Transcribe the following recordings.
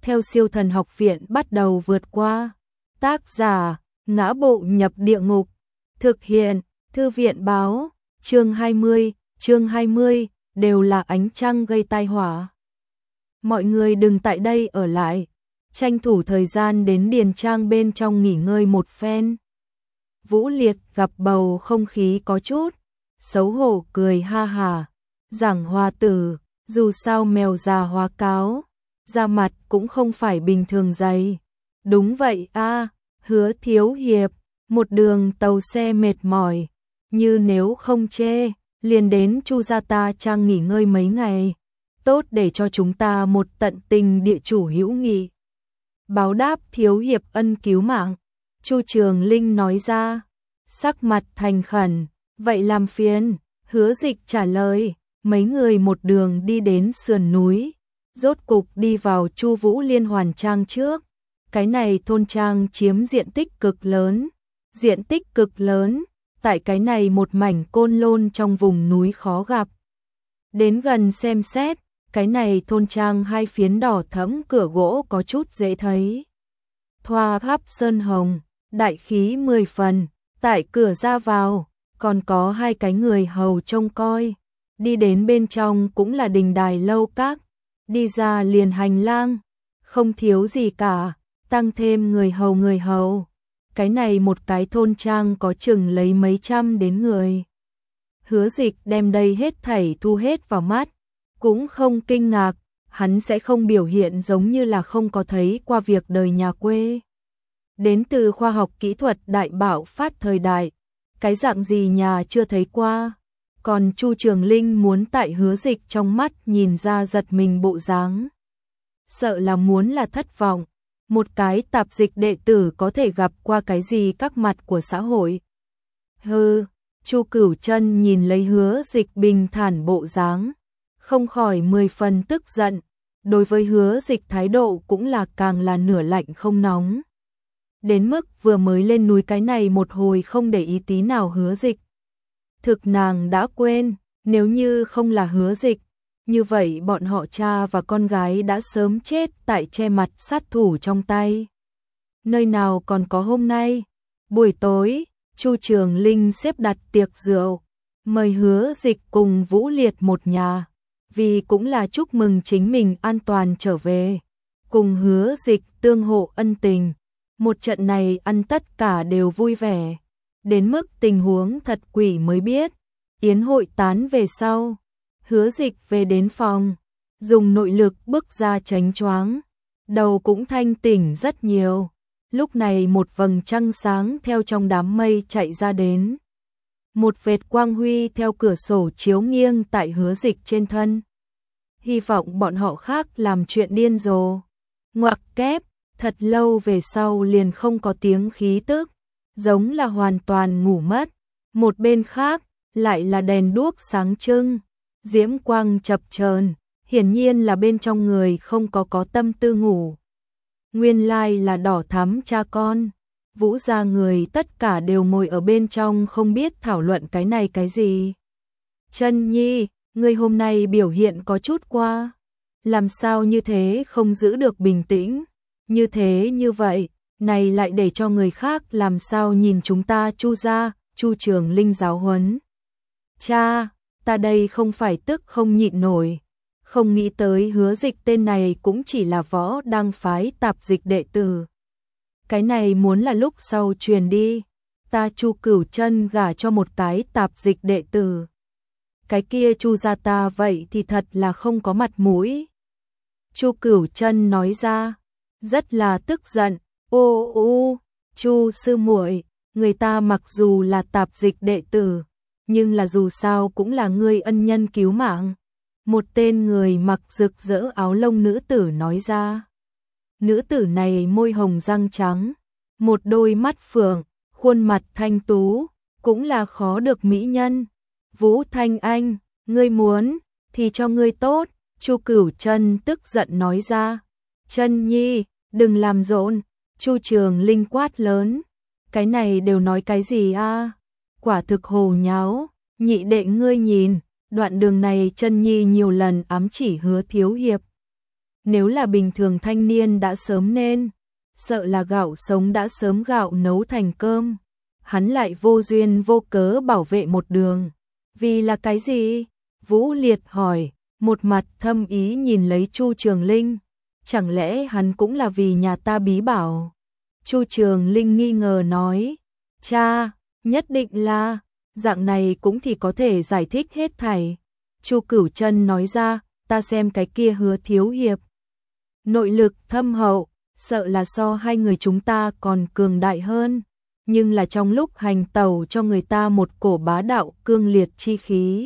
theo Siêu Thần Học Viện bắt đầu vượt qua. Tác giả: Ngã Bộ Nhập Địa Ngục. Thực hiện: Thư viện báo. Chương 20, đều là ánh trăng gây tai họa. Mọi người đừng tại đây ở lại, tranh thủ thời gian đến điền trang bên trong nghỉ ngơi một phen. Vũ Liệt gặp bầu không khí có chút xấu hổ cười ha hả. Giảng Hòa tử, dù sao mèo già hóa cáo, da mặt cũng không phải bình thường dày. Đúng vậy a, Hứa thiếu hiệp, một đường tàu xe mệt mỏi, như nếu không chê, liền đến Chu gia ta trang nghỉ ngơi mấy ngày, tốt để cho chúng ta một tận tình địa chủ hữu nghị. Báo đáp thiếu hiệp ân cứu mạng, Chu Trường Linh nói ra, sắc mặt thành khẩn, vậy làm phiền. Hứa Dịch trả lời. Mấy người một đường đi đến sườn núi, rốt cục đi vào Chu Vũ Liên Hoàn Trang trước. Cái này thôn trang chiếm diện tích cực lớn, tại cái này một mảnh côn lôn trong vùng núi khó gặp. Đến gần xem xét, cái này thôn trang hai phiến đỏ thẫm cửa gỗ có chút dễ thấy. Thoa tháp sơn hồng, đại khí 10 phần, tại cửa ra vào, còn có hai cái người hầu trông coi. Đi đến bên trong cũng là đình đài lâu các, đi ra liền hành lang, không thiếu gì cả, tăng thêm người hầu. Cái này một cái thôn trang có chừng lấy mấy trăm đến người. Hứa Dịch đem đây hết thảy thu hết vào mắt, cũng không kinh ngạc, hắn sẽ không biểu hiện giống như là không có thấy qua việc đời nhà quê. Đến từ khoa học kỹ thuật đại bạo phát thời đại, cái dạng gì nhà chưa thấy qua. Còn Chu Trường Linh muốn tại Hứa Dịch trong mắt nhìn ra giật mình bộ dáng. Sợ là muốn là thất vọng, một cái tạp dịch đệ tử có thể gặp qua cái gì các mặt của xã hội. Hừ, Chu Cửu Chân nhìn lấy Hứa Dịch bình thản bộ dáng, không khỏi 10 phần tức giận, đối với Hứa Dịch thái độ cũng là càng là nửa lạnh không nóng. Đến mức vừa mới lên núi cái này một hồi không để ý tí nào Hứa Dịch. Thực nàng đã quên, nếu như không là Hứa Dịch, như vậy bọn họ cha và con gái đã sớm chết tại che mặt sát thủ trong tay. Nơi nào còn có hôm nay. Buổi tối, Chu Trường Linh xếp đặt tiệc rượu, mời Hứa Dịch cùng Vũ Liệt một nhà, vì cũng là chúc mừng chính mình an toàn trở về, cùng Hứa Dịch tương hộ ân tình. Một trận này ăn tất cả đều vui vẻ. Đến mức tình huống thật quỷ mới biết. Yến hội tán về sau, Hứa Dịch về đến phòng, dùng nội lực bước ra tránh choáng, đầu cũng thanh tỉnh rất nhiều. Lúc này một vầng trăng sáng theo trong đám mây chạy ra đến. Một vệt quang huy theo cửa sổ chiếu nghiêng tại Hứa Dịch trên thân. Hy vọng bọn họ khác làm chuyện điên rồ. Ngoặc kép, thật lâu về sau liền không có tiếng khí tức, giống là hoàn toàn ngủ mất. Một bên khác, lại là đèn đuốc sáng trưng, diễm quang chập chờn, hiển nhiên là bên trong người không có tâm tư ngủ. Nguyên lai là đỏ thắm cha con. Vũ gia người tất cả đều ngồi ở bên trong không biết thảo luận cái này cái gì. Chân Nhi, ngươi hôm nay biểu hiện có chút qua, làm sao như thế không giữ được bình tĩnh, như thế như vậy, này lại để cho người khác làm sao nhìn chúng ta Chu gia. Chu Trường Linh giáo huấn. Cha, ta đây không phải tức không nhịn nổi, không nghĩ tới Hứa Dịch tên này cũng chỉ là võ đăng phái tạp dịch đệ tử. Cái này muốn là lúc sau truyền đi, ta Chu Cửu Chân gả cho một cái tạp dịch đệ tử. Cái kia Chu gia ta vậy thì thật là không có mặt mũi. Chu Cửu Chân nói ra, rất là tức giận. Ô, Chu sư muội, người ta mặc dù là tạp dịch đệ tử, nhưng là dù sao cũng là ngươi ân nhân cứu mạng. Một tên người mặc rực rỡ áo lông nữ tử nói ra. Nữ tử này môi hồng răng trắng, một đôi mắt phượng, khuôn mặt thanh tú, cũng là khó được mỹ nhân. Vũ Thanh Anh, ngươi muốn thì cho ngươi tốt. Chu Cửu Chân tức giận nói ra. Chân Nhi, đừng làm rộn. Chu Trường Linh quát lớn. Cái này đều nói cái gì a? Quả thực hồ nháo. Nhị đệ ngươi nhìn, đoạn đường này Chân Nhi nhiều lần ám chỉ Hứa thiếu hiệp. Nếu là bình thường thanh niên đã sớm nên, sợ là gạo sống đã sớm gạo nấu thành cơm. Hắn lại vô duyên vô cớ bảo vệ một đường. Vì là cái gì? Vũ Liệt hỏi, một mặt thâm ý nhìn lấy Chu Trường Linh. Chẳng lẽ hắn cũng là vì nhà ta bí bảo? Chu Trường Linh nghi ngờ nói, cha, nhất định là, dạng này cũng thì có thể giải thích hết thảy. Chu Cửu Chân nói ra, ta xem cái kia Hứa thiếu hiệp. Nội lực thâm hậu, sợ là so hai người chúng ta còn cường đại hơn. Nhưng là trong lúc hành tẩu cho người ta một cổ bá đạo cương liệt chi khí.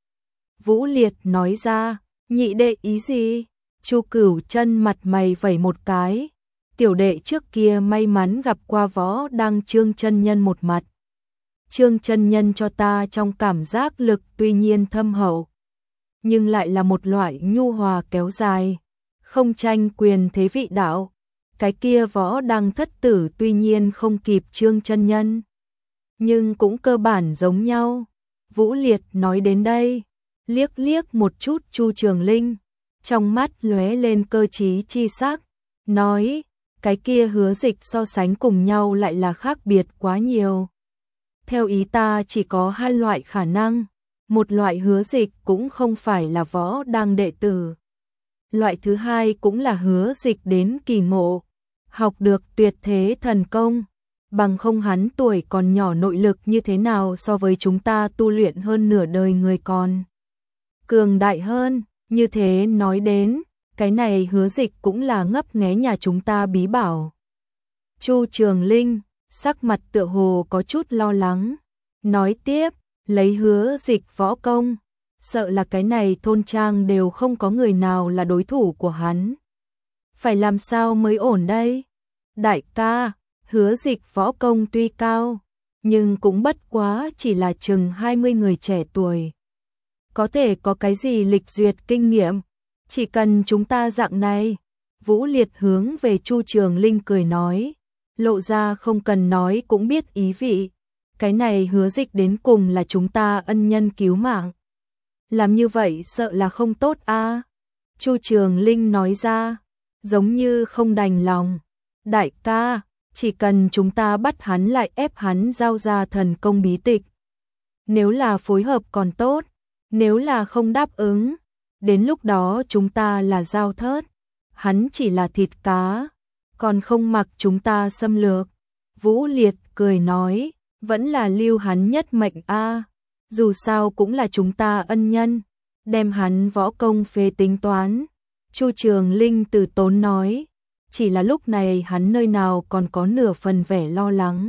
Vũ Liệt nói ra, nhị đệ ý gì? Chu Cửu Chân mặt mày vẩy một cái. Tiểu đệ trước kia may mắn gặp qua Võ Đăng Trương chân nhân một mặt. Trương chân nhân cho ta trong cảm giác lực tuy nhiên thâm hậu, nhưng lại là một loại nhu hòa kéo dài, không tranh quyền thế vị đạo. Cái kia Võ Đăng thất tử tuy nhiên không kịp Trương chân nhân, nhưng cũng cơ bản giống nhau. Vũ Liệt nói đến đây, liếc liếc một chút Chu Trường Linh, trong mắt lóe lên cơ trí chi sắc, nói, cái kia Hứa Dịch so sánh cùng nhau lại là khác biệt quá nhiều. Theo ý ta chỉ có hai loại khả năng, một loại Hứa Dịch cũng không phải là Võ Đăng đệ tử. Loại thứ hai cũng là Hứa Dịch đến kỳ ngộ, học được tuyệt thế thần công, bằng không hắn tuổi còn nhỏ nội lực như thế nào so với chúng ta tu luyện hơn nửa đời người còn cường đại hơn. Như thế nói đến, cái này Hứa Dịch cũng là ngấp nghé nhà chúng ta bí bảo. Chu Trường Linh, sắc mặt tựa hồ có chút lo lắng, nói tiếp, lấy Hứa Dịch võ công, sợ là cái này thôn trang đều không có người nào là đối thủ của hắn. Phải làm sao mới ổn đây? Đại ca, Hứa Dịch võ công tuy cao, nhưng cũng bất quá chỉ là chừng 20 người trẻ tuổi. Có thể có cái gì lịch duyệt kinh nghiệm, chỉ cần chúng ta dạng này. Vũ Liệt hướng về Chu Trường Linh cười nói, lộ ra không cần nói cũng biết ý vị. Cái này Hứa Dịch đến cùng là chúng ta ân nhân cứu mạng. Làm như vậy sợ là không tốt a. Chu Trường Linh nói ra, giống như không đành lòng. Đại ca, chỉ cần chúng ta bắt hắn lại ép hắn giao ra thần công bí tịch. Nếu là phối hợp còn tốt, nếu là không đáp ứng, đến lúc đó chúng ta là dao thớt, hắn chỉ là thịt cá, còn không mặc chúng ta xâm lược. Vũ Liệt cười nói, vẫn là lưu hắn nhất mệnh a, dù sao cũng là chúng ta ân nhân, đem hắn võ công phế tính toán. Chu Trường Linh từ tốn nói, chỉ là lúc này hắn nơi nào còn có nửa phần vẻ lo lắng.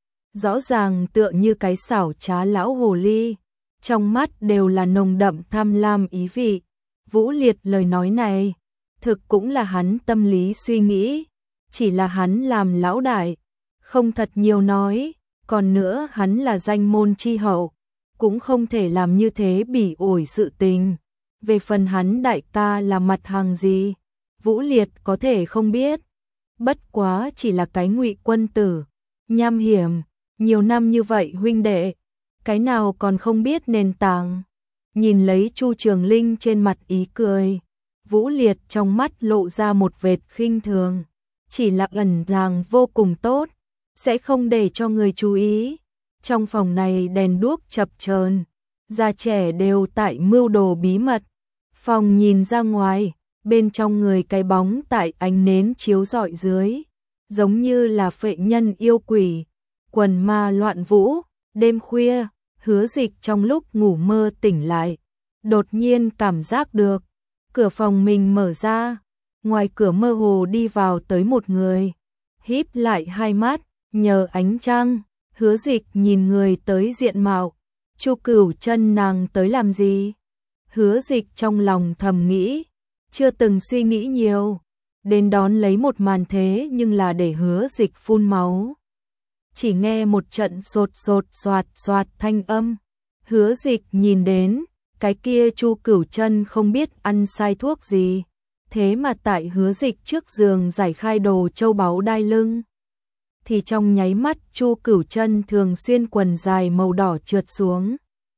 Rõ ràng tựa như cái xảo trá lão hồ ly, trong mắt đều là nồng đậm tham lam ý vị. Vũ Liệt lời nói này, thực cũng là hắn tâm lý suy nghĩ, chỉ là hắn làm lão đại, không thật nhiều nói, còn nữa hắn là danh môn chi hậu, cũng không thể làm như thế bỉ ổi sự tình. Về phần hắn đại ca là mặt hàng gì, Vũ Liệt có thể không biết, bất quá chỉ là cái ngụy quân tử, nham hiểm, nhiều năm như vậy huynh đệ, cái nào còn không biết nền tảng. Nhìn lấy Chu Trường Linh trên mặt ý cười, Vũ Liệt trong mắt lộ ra một vệt khinh thường, chỉ là ẩn làng vô cùng tốt, sẽ không để cho người chú ý. Trong phòng này đèn đuốc chập chờn, già trẻ đều tại mưu đồ bí mật. Phòng nhìn ra ngoài, bên trong người cái bóng tại ánh nến chiếu rọi dưới, giống như là phệ nhân yêu quỷ, quần ma loạn vũ. Đêm khuya, Hứa Dịch trong lúc ngủ mơ tỉnh lại, đột nhiên cảm giác được cửa phòng mình mở ra, ngoài cửa mơ hồ đi vào tới một người, híp lại hai mắt, nhờ ánh trăng. Hứa Dịch nhìn người tới diện mạo, Chu Cửu Chân nàng tới làm gì? Hứa Dịch trong lòng thầm nghĩ, chưa từng suy nghĩ nhiều, đến đón lấy một màn thế nhưng là để Hứa Dịch phun máu. Chỉ nghe một trận sột sột soạt soạt thanh âm, Hứa Dịch nhìn đến, cái kia Chu Cửu Chân không biết ăn sai thuốc gì, thế mà tại Hứa Dịch trước giường giải khai đồ châu báu đai lưng. Thì trong nháy mắt Chu Cửu Chân thường xuyên quần dài màu đỏ trượt xuống,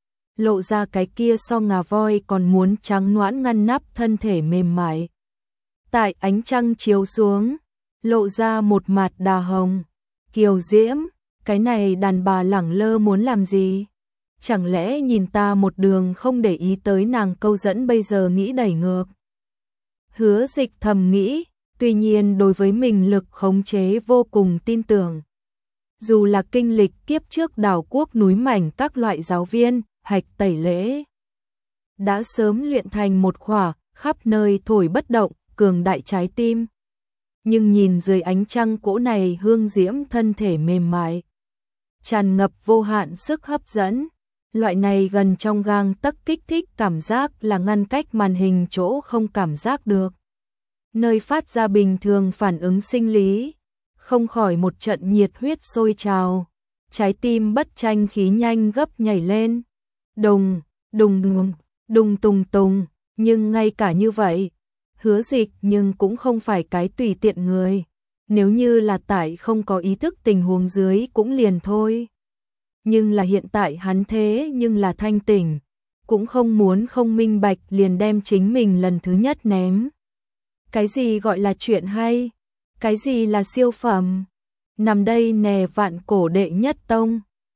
lộ ra cái kia so ngà voi còn muốn trắng nõn ngăn nắp thân thể mềm mại. Tại ánh trăng chiếu xuống, lộ ra một mặt đà hồng, kiều diễm, cái này đàn bà lẳng lơ muốn làm gì? Chẳng lẽ nhìn ta một đường không để ý tới nàng câu dẫn bây giờ nghĩ đẩy ngược. Hứa Dịch thầm nghĩ, tuy nhiên đối với mình lực khống chế vô cùng tin tưởng. Dù là kinh lịch kiếp trước đảo quốc núi mảnh các loại giáo viên, hạch tẩy lễ, đã sớm luyện thành một khỏa, khắp nơi thổi bất động, cường đại trái tim. Nhưng nhìn dưới ánh trăng cỗ này hương diễm thân thể mềm mại, tràn ngập vô hạn sức hấp dẫn. Loại này gần trong gang tấc kích thích cảm giác là ngăn cách màn hình chỗ không cảm giác được. Nơi phát ra bình thường phản ứng sinh lý, không khỏi một trận nhiệt huyết sôi trào, trái tim bất tranh khí nhanh gấp nhảy lên. Đùng, đùng đùng, đùng tùng tùng, nhưng ngay cả như vậy, Hứa Dịch nhưng cũng không phải cái tùy tiện người. Nếu như là tại không có ý thức tình huống dưới cũng liền thôi. Nhưng là hiện tại hắn thế nhưng là thanh tỉnh, cũng không muốn không minh bạch liền đem chính mình lần thứ nhất ném. Cái gì gọi là chuyện hay? Cái gì là siêu phẩm? Nằm đây nè vạn cổ đệ nhất tông.